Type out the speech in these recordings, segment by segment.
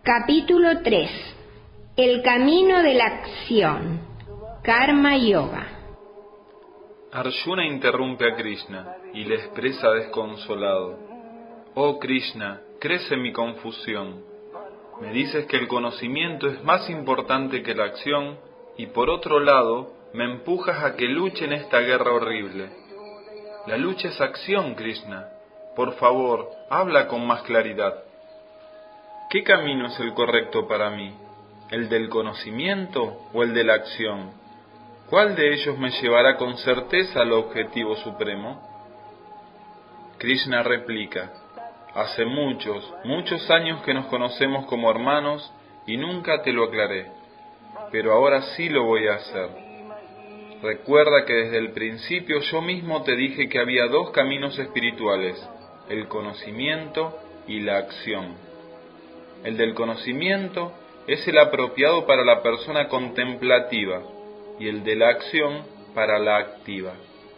Capítulo 3. El camino de la acción. Karma Yoga. Arjuna interrumpe a Krishna y le expresa desconsolado: Oh Krishna, crece mi confusión. Me dices que el conocimiento es más importante que la acción y por otro lado me empujas a que luche en esta guerra horrible. La lucha es acción, Krishna. Por favor, habla con más claridad. ¿Qué camino es el correcto para mí? ¿El del conocimiento o el de la acción? ¿Cuál de ellos me llevará con certeza al objetivo supremo? Krishna replica: hace muchos años que nos conocemos como hermanos y nunca te lo aclaré, pero ahora sí lo voy a hacer. Recuerda que desde el principio yo mismo te dije que había dos caminos espirituales, el conocimiento y la acción. El del conocimiento es el apropiado para la persona contemplativa y el de la acción para la activa.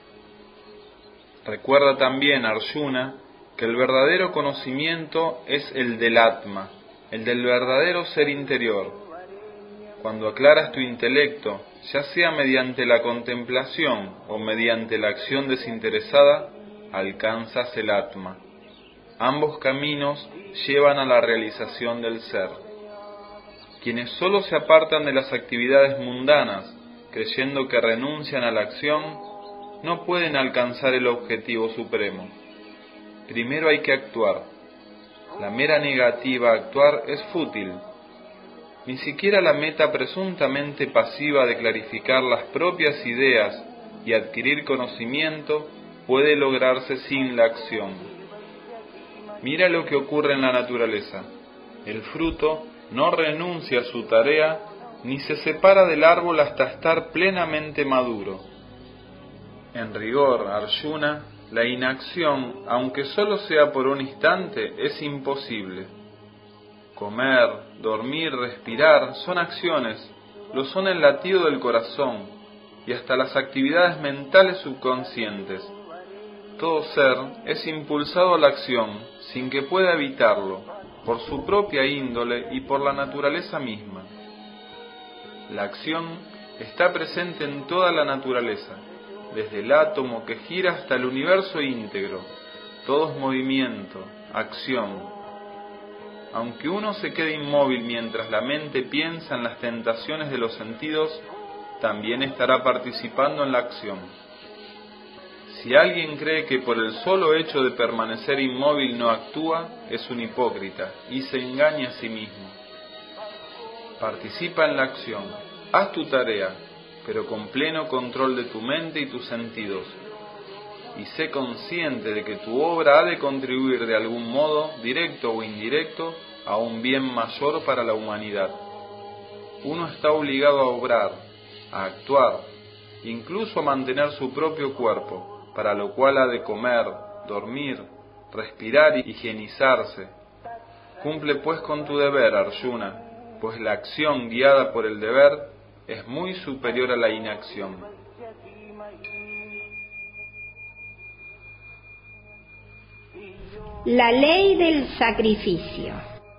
Recuerda también, Arjuna, que el verdadero conocimiento es el del Atma, el del verdadero ser interior. Cuando aclaras tu intelecto, ya sea mediante la contemplación o mediante la acción desinteresada, alcanzas el Atma. Ambos caminos llevan a la realización del ser. Quienes solo se apartan de las actividades mundanas, creyendo que renuncian a la acción, no pueden alcanzar el objetivo supremo. Primero hay que actuar. La mera negativa a actuar es fútil. Ni siquiera la meta presuntamente pasiva de clarificar las propias ideas y adquirir conocimiento puede lograrse sin la acción. Mira lo que ocurre en la naturaleza. El fruto no renuncia a su tarea ni se separa del árbol hasta estar plenamente maduro. En rigor, Arjuna, la inacción, aunque solo sea por un instante, es imposible. Comer, dormir, respirar son acciones, lo son el latido del corazón y hasta las actividades mentales subconscientes. Todo ser es impulsado a la acción sin que pueda evitarlo, por su propia índole y por la naturaleza misma. La acción está presente en toda la naturaleza, desde el átomo que gira hasta el universo íntegro. Todo es movimiento, acción. Aunque uno se quede inmóvil mientras la mente piensa en las tentaciones de los sentidos, también estará participando en la acción. Si alguien cree que por el solo hecho de permanecer inmóvil no actúa, es un hipócrita y se engaña a sí mismo. Participa en la acción, haz tu tarea, pero con pleno control de tu mente y tus sentidos, y sé consciente de que tu obra ha de contribuir de algún modo, directo o indirecto, a un bien mayor para la humanidad. Uno está obligado a obrar, a actuar, incluso a mantener su propio cuerpo, para lo cual ha de comer, dormir, respirar y higienizarse. Cumple pues con tu deber, Arjuna, pues la acción guiada por el deber es muy superior a la inacción. La ley del sacrificio.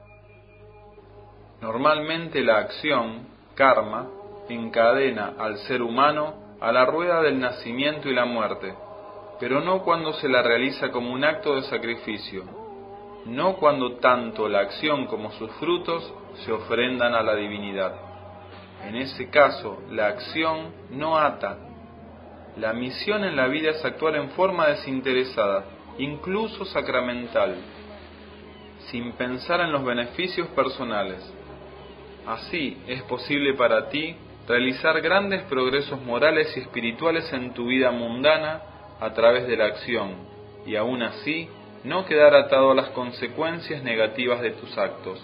Normalmente la acción, karma, encadena al ser humano a la rueda del nacimiento y la muerte, pero no cuando se la realiza como un acto de sacrificio, no cuando tanto la acción como sus frutos se ofrendan a la divinidad. En ese caso, la acción no ata. La misión en la vida es actuar en forma desinteresada, incluso sacramental, sin pensar en los beneficios personales. Así es posible para ti realizar grandes progresos morales y espirituales en tu vida mundana a través de la acción, y aún así no quedar atado a las consecuencias negativas de tus actos.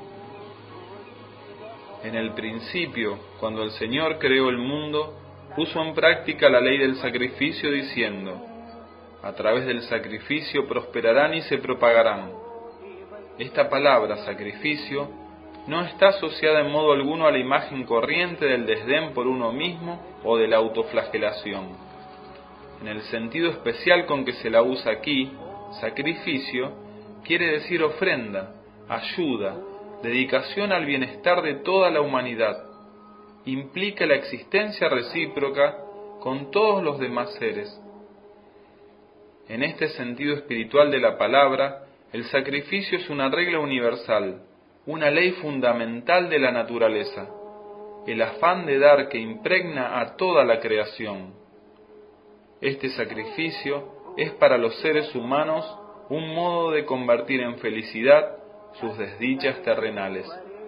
En el principio, cuando el Señor creó el mundo, puso en práctica la ley del sacrificio diciendo: a través del sacrificio prosperarán y se propagarán. Esta palabra, sacrificio, no está asociada en modo alguno a la imagen corriente del desdén por uno mismo o de la autoflagelación. En el sentido especial con que se la usa aquí, sacrificio quiere decir ofrenda, ayuda, dedicación al bienestar de toda la humanidad, implica la existencia recíproca con todos los demás seres. En este sentido espiritual de la palabra, el sacrificio es una regla universal, una ley fundamental de la naturaleza, el afán de dar que impregna a toda la creación. Este sacrificio es para los seres humanos un modo de convertir en felicidad sus desdichas terrenales.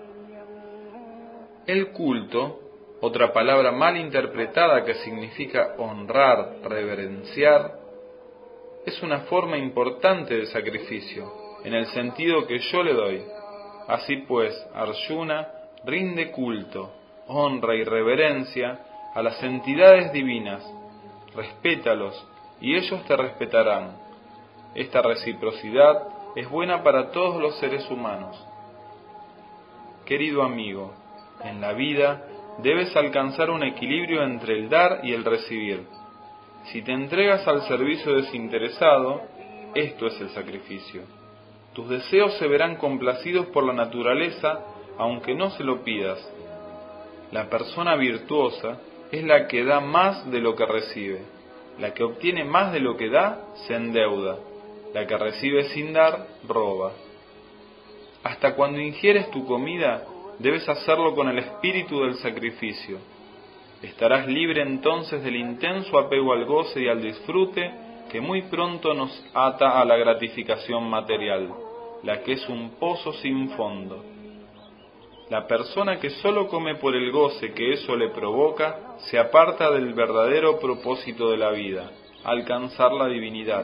El culto, otra palabra mal interpretada que significa honrar, reverenciar, es una forma importante de sacrificio, en el sentido que yo le doy. Así pues, Arjuna rinde culto, honra y reverencia a las entidades divinas, respétalos y ellos te respetarán. Esta reciprocidad es buena para todos los seres humanos. Querido amigo, en la vida debes alcanzar un equilibrio entre el dar y el recibir. Si te entregas al servicio desinteresado, esto es el sacrificio. Tus deseos se verán complacidos por la naturaleza, aunque no se lo pidas. La persona virtuosa es la que da más de lo que recibe. La que obtiene más de lo que da, se endeuda. La que recibe sin dar, roba. Hasta cuando ingieres tu comida, debes hacerlo con el espíritu del sacrificio. Estarás libre entonces del intenso apego al goce y al disfrute que muy pronto nos ata a la gratificación material, la que es un pozo sin fondo. La persona que solo come por el goce que eso le provoca, se aparta del verdadero propósito de la vida, alcanzar la divinidad.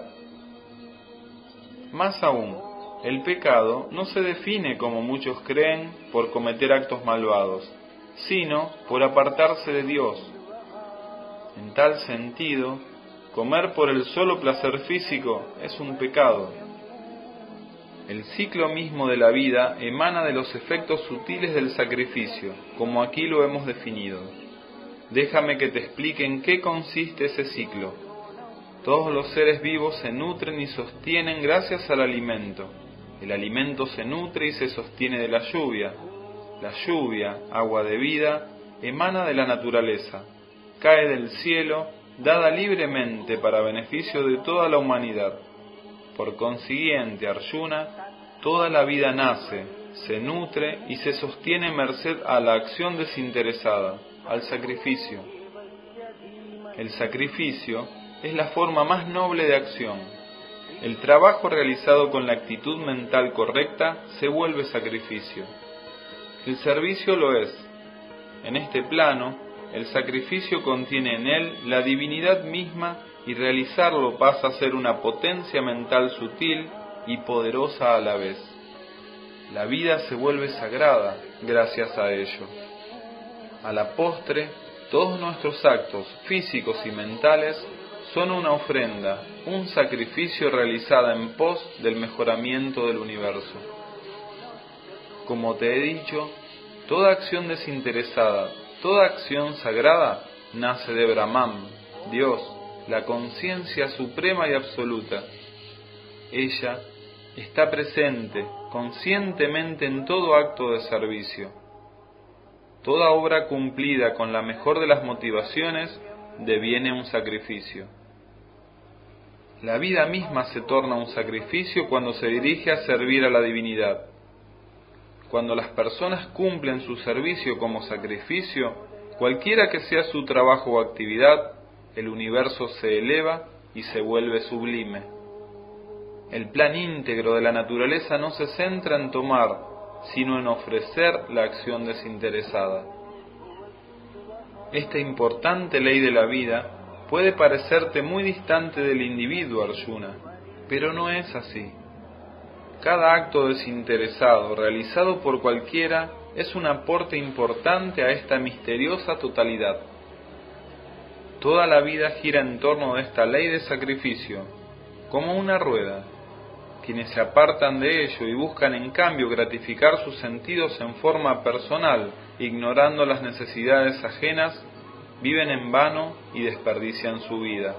Más aún, el pecado no se define, como muchos creen, por cometer actos malvados, sino por apartarse de Dios. En tal sentido, comer por el solo placer físico es un pecado. El ciclo mismo de la vida emana de los efectos sutiles del sacrificio, como aquí lo hemos definido. Déjame que te explique en qué consiste ese ciclo. Todos los seres vivos se nutren y sostienen gracias al alimento. El alimento se nutre y se sostiene de la lluvia. La lluvia, agua de vida, emana de la naturaleza, cae del cielo, dada libremente para beneficio de toda la humanidad. Por consiguiente, Arjuna, toda la vida nace, se nutre y se sostiene merced a la acción desinteresada, al sacrificio. El sacrificio es la forma más noble de acción. El trabajo realizado con la actitud mental correcta se vuelve sacrificio. El servicio lo es. En este plano, el sacrificio contiene en él la divinidad misma y realizarlo pasa a ser una potencia mental sutil y poderosa a la vez. La vida se vuelve sagrada gracias a ello. A la postre, todos nuestros actos físicos y mentales son una ofrenda, un sacrificio realizada en pos del mejoramiento del universo. Como te he dicho, toda acción desinteresada, toda acción sagrada, nace de Brahman, Dios, la conciencia suprema y absoluta. Ella está presente conscientemente en todo acto de servicio. Toda obra cumplida con la mejor de las motivaciones deviene un sacrificio. La vida misma se torna un sacrificio cuando se dirige a servir a la divinidad. Cuando las personas cumplen su servicio como sacrificio, cualquiera que sea su trabajo o actividad, el universo se eleva y se vuelve sublime. El plan íntegro de la naturaleza no se centra en tomar, sino en ofrecer la acción desinteresada. Esta importante ley de la vida puede parecerte muy distante del individuo, Arjuna, pero no es así. Cada acto desinteresado realizado por cualquiera es un aporte importante a esta misteriosa totalidad. Toda la vida gira en torno de esta ley de sacrificio, como una rueda. Quienes se apartan de ello y buscan en cambio gratificar sus sentidos en forma personal, ignorando las necesidades ajenas, viven en vano y desperdician su vida.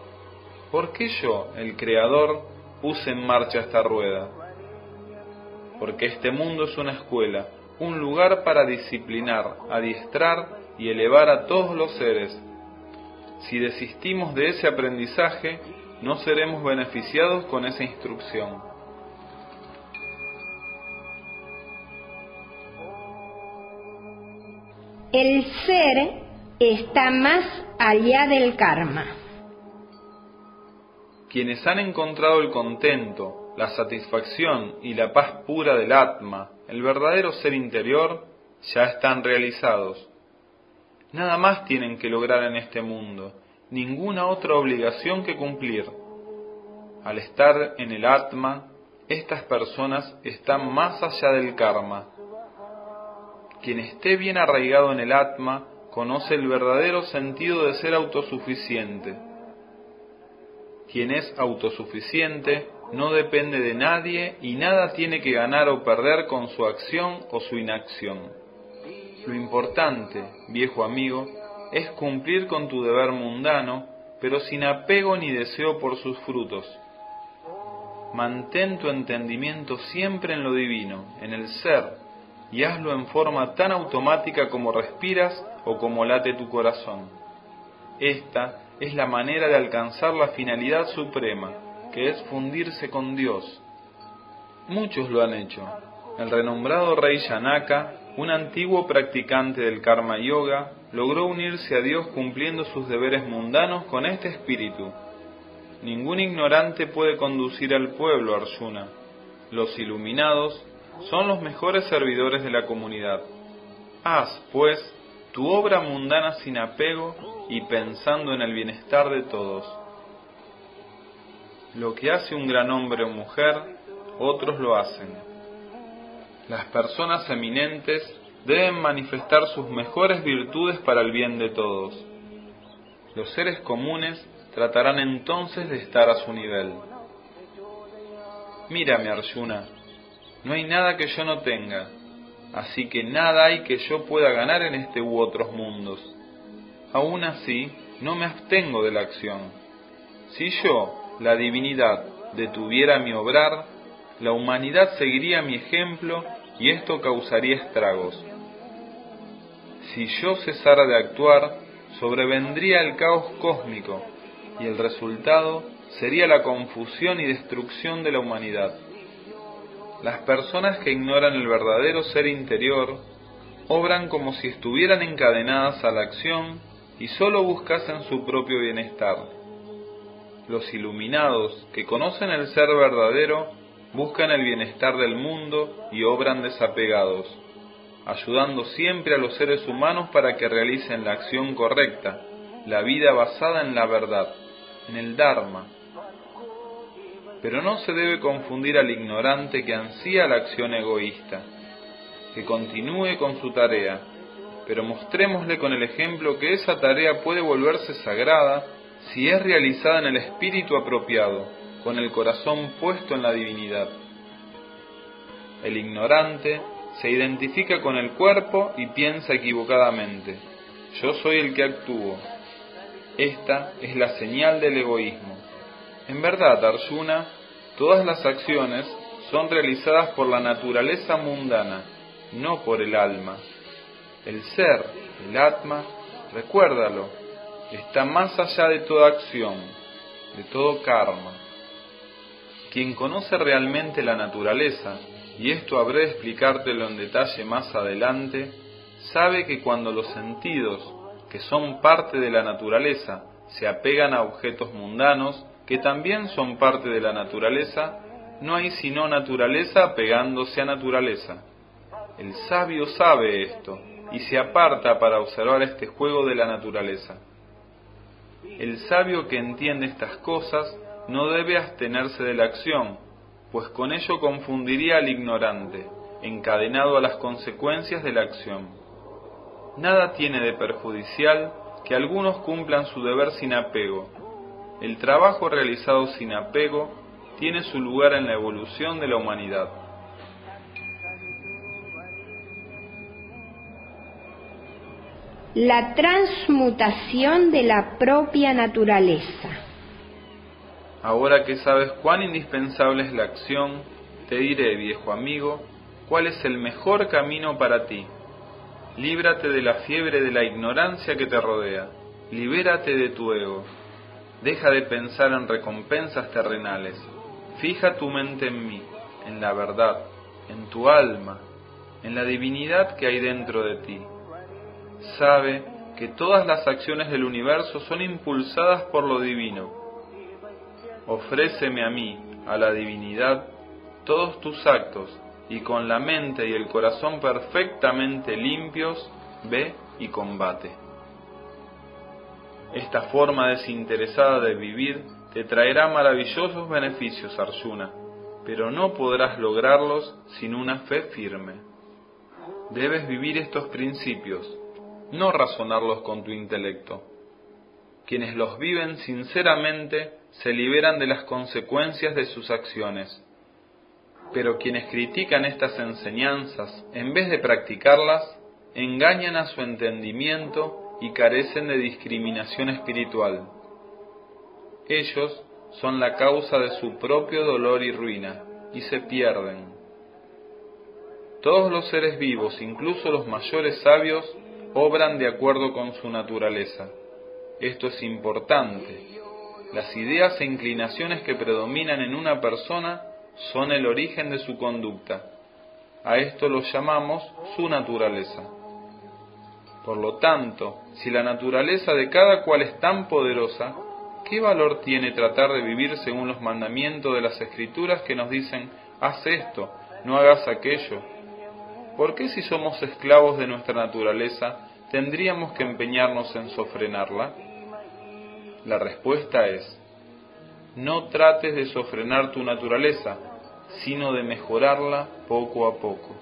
¿Por qué yo, el Creador, puse en marcha esta rueda? porque este mundo es una escuela, un lugar para disciplinar, adiestrar y elevar a todos los seres. Si desistimos de ese aprendizaje, no seremos beneficiados con esa instrucción. El ser está más allá del karma. Quienes han encontrado el contento, la satisfacción y la paz pura del Atma, el verdadero ser interior, ya están realizados. Nada más tienen que lograr en este mundo, ninguna otra obligación que cumplir. Al estar en el Atma, estas personas están más allá del karma. Quien esté bien arraigado en el Atma, conoce el verdadero sentido de ser autosuficiente. Quien es autosuficiente no depende de nadie y nada tiene que ganar o perder con su acción o su inacción. Lo importante, viejo amigo, es cumplir con tu deber mundano, pero sin apego ni deseo por sus frutos. Mantén tu entendimiento siempre en lo divino, en el ser, y hazlo en forma tan automática como respiras o como late tu corazón. Esta es la manera de alcanzar la finalidad suprema, que es fundirse con Dios. Muchos lo han hecho. El renombrado rey Janaka, un antiguo practicante del Karma Yoga, logró unirse a Dios cumpliendo sus deberes mundanos con este espíritu. Ningún ignorante puede conducir al pueblo, Arjuna. Los iluminados son los mejores servidores de la comunidad. Haz, pues, tu obra mundana sin apego y pensando en el bienestar de todos. Lo que hace un gran hombre o mujer, otros lo hacen. Las personas eminentes deben manifestar sus mejores virtudes para el bien de todos. Los seres comunes tratarán entonces de estar a su nivel. Mírame, Arjuna, no hay nada que yo no tenga, así que nada hay que yo pueda ganar en este u otros mundos. Aún así, no me abstengo de la acción. Si yo, la divinidad, detuviera mi obrar, la humanidad seguiría mi ejemplo y esto causaría estragos. Si yo cesara de actuar, sobrevendría el caos cósmico y el resultado sería la confusión y destrucción de la humanidad. Las personas que ignoran el verdadero ser interior obran como si estuvieran encadenadas a la acción y solo buscasen su propio bienestar. Los iluminados que conocen el ser verdadero buscan el bienestar del mundo y obran desapegados, ayudando siempre a los seres humanos para que realicen la acción correcta, la vida basada en la verdad, en el Dharma. Pero no se debe confundir al ignorante que ansía la acción egoísta, que continúe con su tarea, pero mostrémosle con el ejemplo que esa tarea puede volverse sagrada si es realizada en el espíritu apropiado, con el corazón puesto en la divinidad. El ignorante se identifica con el cuerpo y piensa equivocadamente: yo soy el que actúo. Esta es la señal del egoísmo. En verdad, Arjuna, todas las acciones son realizadas por la naturaleza mundana, no por el alma. El ser, el Atma, recuérdalo, está más allá de toda acción, de todo karma. Quien conoce realmente la naturaleza, y esto habré de explicártelo en detalle más adelante, sabe que cuando los sentidos, que son parte de la naturaleza, se apegan a objetos mundanos, que también son parte de la naturaleza, no hay sino naturaleza apegándose a naturaleza. El sabio sabe esto, y se aparta para observar este juego de la naturaleza. El sabio que entiende estas cosas no debe abstenerse de la acción, pues con ello confundiría al ignorante, encadenado a las consecuencias de la acción. Nada tiene de perjudicial que algunos cumplan su deber sin apego. El trabajo realizado sin apego tiene su lugar en la evolución de la humanidad. La transmutación de la propia naturaleza. Ahora que sabes cuán indispensable es la acción, te diré, viejo amigo, cuál es el mejor camino para ti. Líbrate de la fiebre de la ignorancia que te rodea. Libérate de tu ego. Deja de pensar en recompensas terrenales. Fija tu mente en mí, en la verdad, en tu alma, en la divinidad que hay dentro de ti. Sabe que todas las acciones del universo son impulsadas por lo divino. Ofréceme a mí, a la divinidad, todos tus actos, y con la mente y el corazón perfectamente limpios, ve y combate. Esta forma desinteresada de vivir te traerá maravillosos beneficios, Arjuna, pero no podrás lograrlos sin una fe firme. Debes vivir estos principios, no razonarlos con tu intelecto. Quienes los viven sinceramente se liberan de las consecuencias de sus acciones. Pero quienes critican estas enseñanzas, en vez de practicarlas, engañan a su entendimiento y carecen de discriminación espiritual. Ellos son la causa de su propio dolor y ruina, y se pierden. Todos los seres vivos, incluso los mayores sabios, obran de acuerdo con su naturaleza. Esto es importante. Las ideas e inclinaciones que predominan en una persona son el origen de su conducta. A esto lo llamamos su naturaleza. Por lo tanto, si la naturaleza de cada cual es tan poderosa, ¿qué valor tiene tratar de vivir según los mandamientos de las Escrituras que nos dicen, haz esto, no hagas aquello? ¿Por qué si somos esclavos de nuestra naturaleza, tendríamos que empeñarnos en sofrenarla? La respuesta es, no trates de sofrenar tu naturaleza, sino de mejorarla poco a poco.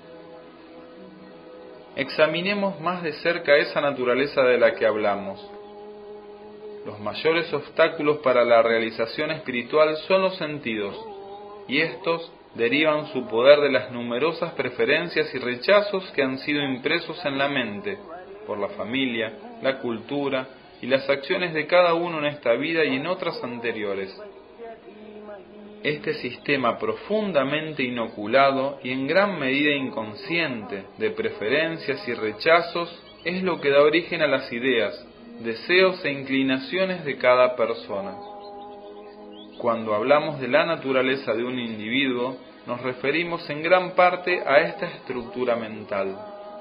Examinemos más de cerca esa naturaleza de la que hablamos. Los mayores obstáculos para la realización espiritual son los sentidos, y estos derivan su poder de las numerosas preferencias y rechazos que han sido impresos en la mente, por la familia, la cultura y las acciones de cada uno en esta vida y en otras anteriores. Este sistema profundamente inoculado y en gran medida inconsciente de preferencias y rechazos es lo que da origen a las ideas, deseos e inclinaciones de cada persona. Cuando hablamos de la naturaleza de un individuo, nos referimos en gran parte a esta estructura mental.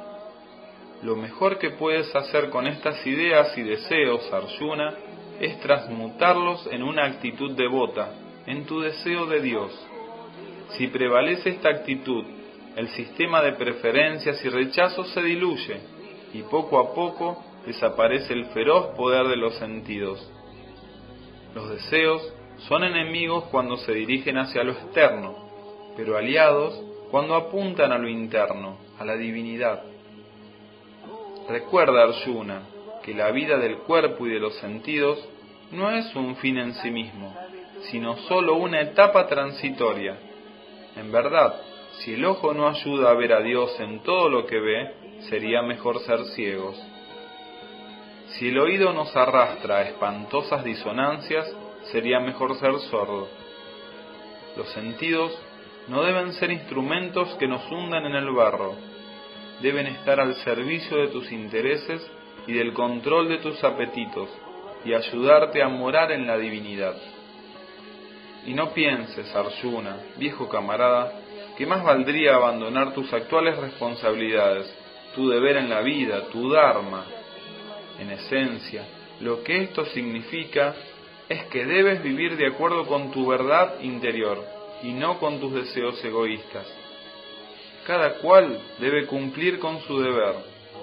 Lo mejor que puedes hacer con estas ideas y deseos, Arjuna, es transmutarlos en una actitud devota, en tu deseo de Dios. Si prevalece esta actitud, el sistema de preferencias y rechazos se diluye, y poco a poco desaparece el feroz poder de los sentidos. Los deseos son enemigos cuando se dirigen hacia lo externo, pero aliados cuando apuntan a lo interno, a la divinidad. Recuerda, Arjuna, que la vida del cuerpo y de los sentidos no es un fin en sí mismo, sino solo una etapa transitoria. En verdad, si el ojo no ayuda a ver a Dios en todo lo que ve, sería mejor ser ciegos. Si el oído nos arrastra a espantosas disonancias, sería mejor ser sordo. Los sentidos no deben ser instrumentos que nos hundan en el barro. Deben estar al servicio de tus intereses y del control de tus apetitos, y ayudarte a morar en la divinidad. Y no pienses, Arjuna, viejo camarada, que más valdría abandonar tus actuales responsabilidades, tu deber en la vida, tu dharma. En esencia, lo que esto significa es que debes vivir de acuerdo con tu verdad interior y no con tus deseos egoístas. Cada cual debe cumplir con su deber.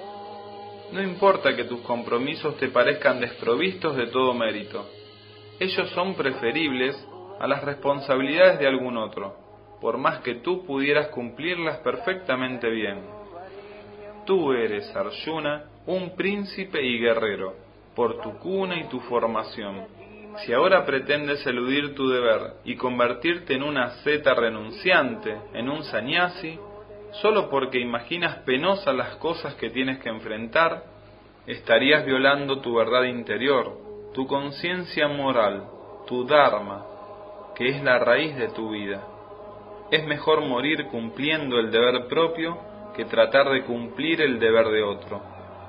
No importa que tus compromisos te parezcan desprovistos de todo mérito. Ellos son preferibles a las responsabilidades de algún otro, por más que tú pudieras cumplirlas perfectamente bien. Tú eres, Arjuna, un príncipe y guerrero, por tu cuna y tu formación. Si ahora pretendes eludir tu deber y convertirte en una asceta renunciante, en un sannyasi, solo porque imaginas penosas las cosas que tienes que enfrentar, estarías violando tu verdad interior, tu conciencia moral, tu dharma, que es la raíz de tu vida. Es mejor morir cumpliendo el deber propio que tratar de cumplir el deber de otro.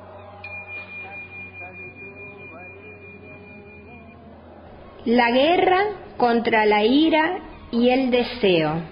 La guerra contra la ira y el deseo.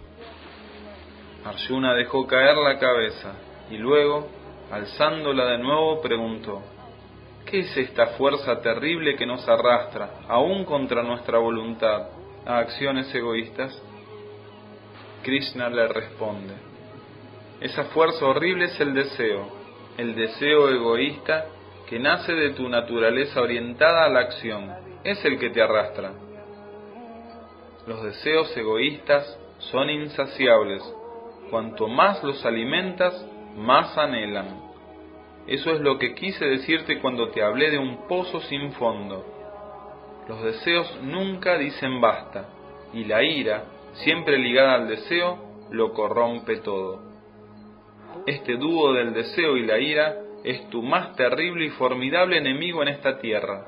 Arjuna dejó caer la cabeza y luego, alzándola de nuevo, preguntó: ¿qué es esta fuerza terrible que nos arrastra, aún contra nuestra voluntad, a acciones egoístas? Krishna le responde: esa fuerza horrible es el deseo egoísta que nace de tu naturaleza orientada a la acción, es el que te arrastra. Los deseos egoístas son insaciables, cuanto más los alimentas, más anhelan. Eso es lo que quise decirte cuando te hablé de un pozo sin fondo. Los deseos nunca dicen basta, y la ira, siempre ligada al deseo, lo corrompe todo. Este dúo del deseo y la ira es tu más terrible y formidable enemigo en esta tierra.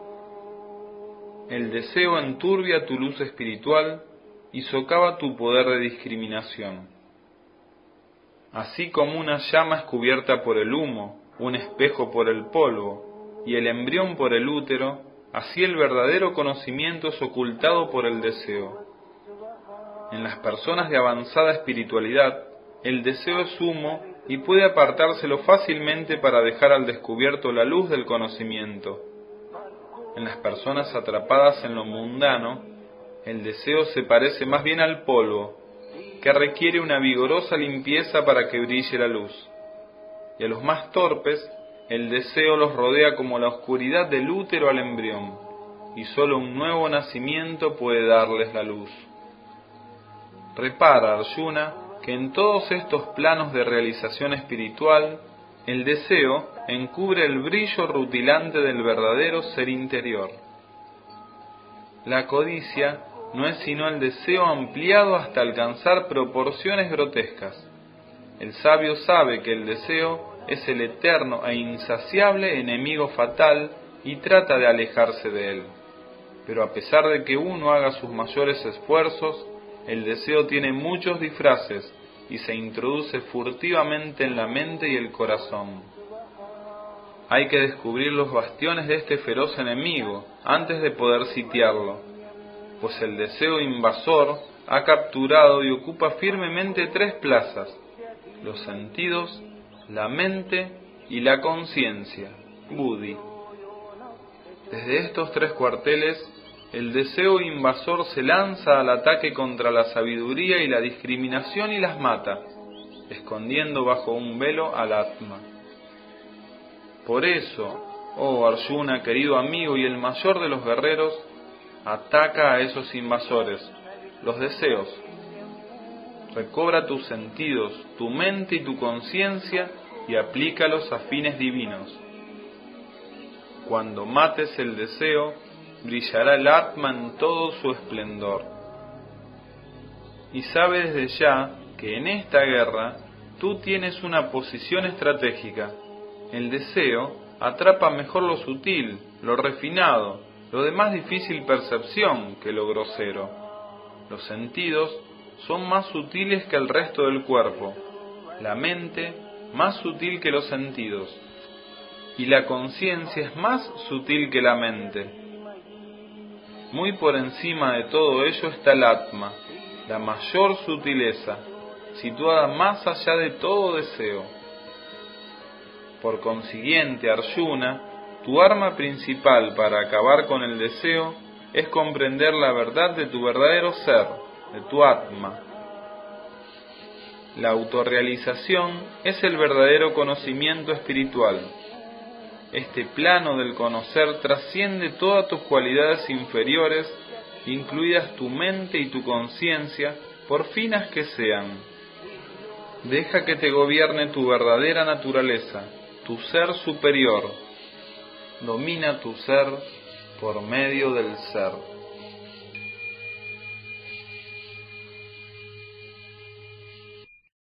El deseo enturbia tu luz espiritual y socava tu poder de discriminación. Así como una llama es cubierta por el humo, un espejo por el polvo y el embrión por el útero, así el verdadero conocimiento es ocultado por el deseo. En las personas de avanzada espiritualidad, el deseo es humo y puede apartárselo fácilmente para dejar al descubierto la luz del conocimiento. En las personas atrapadas en lo mundano, el deseo se parece más bien al polvo, que requiere una vigorosa limpieza para que brille la luz. Y a los más torpes, el deseo los rodea como la oscuridad del útero al embrión, y sólo un nuevo nacimiento puede darles la luz. Repara, Arjuna, que en todos estos planos de realización espiritual, el deseo encubre el brillo rutilante del verdadero ser interior. La codicia no es sino el deseo ampliado hasta alcanzar proporciones grotescas. El sabio sabe que el deseo es el eterno e insaciable enemigo fatal y trata de alejarse de él. Pero a pesar de que uno haga sus mayores esfuerzos, el deseo tiene muchos disfraces y se introduce furtivamente en la mente y el corazón. Hay que descubrir los bastiones de este feroz enemigo antes de poder sitiarlo, pues el deseo invasor ha capturado y ocupa firmemente 3 plazas: los sentidos, la mente y la conciencia, Buddhi. Desde estos 3 cuarteles, el deseo invasor se lanza al ataque contra la sabiduría y la discriminación y las mata, escondiendo bajo un velo al Atma. Por eso, oh Arjuna, querido amigo y el mayor de los guerreros, ataca a esos invasores, los deseos. Recobra tus sentidos, tu mente y tu conciencia y aplícalos a fines divinos. Cuando mates el deseo, brillará el Atma en todo su esplendor. Y sabe desde ya que en esta guerra tú tienes una posición estratégica. El deseo atrapa mejor lo sutil, lo refinado, lo de más difícil percepción que lo grosero. Los sentidos son más sutiles que el resto del cuerpo, la mente más sutil que los sentidos, y la conciencia es más sutil que la mente. Muy por encima de todo ello está el Atma, la mayor sutileza, situada más allá de todo deseo. Por consiguiente, Arjuna, tu arma principal para acabar con el deseo es comprender la verdad de tu verdadero ser, de tu Atma. La autorrealización es el verdadero conocimiento espiritual. Este plano del conocer trasciende todas tus cualidades inferiores, incluidas tu mente y tu conciencia, por finas que sean. Deja que te gobierne tu verdadera naturaleza, tu ser superior. Domina tu ser por medio del ser.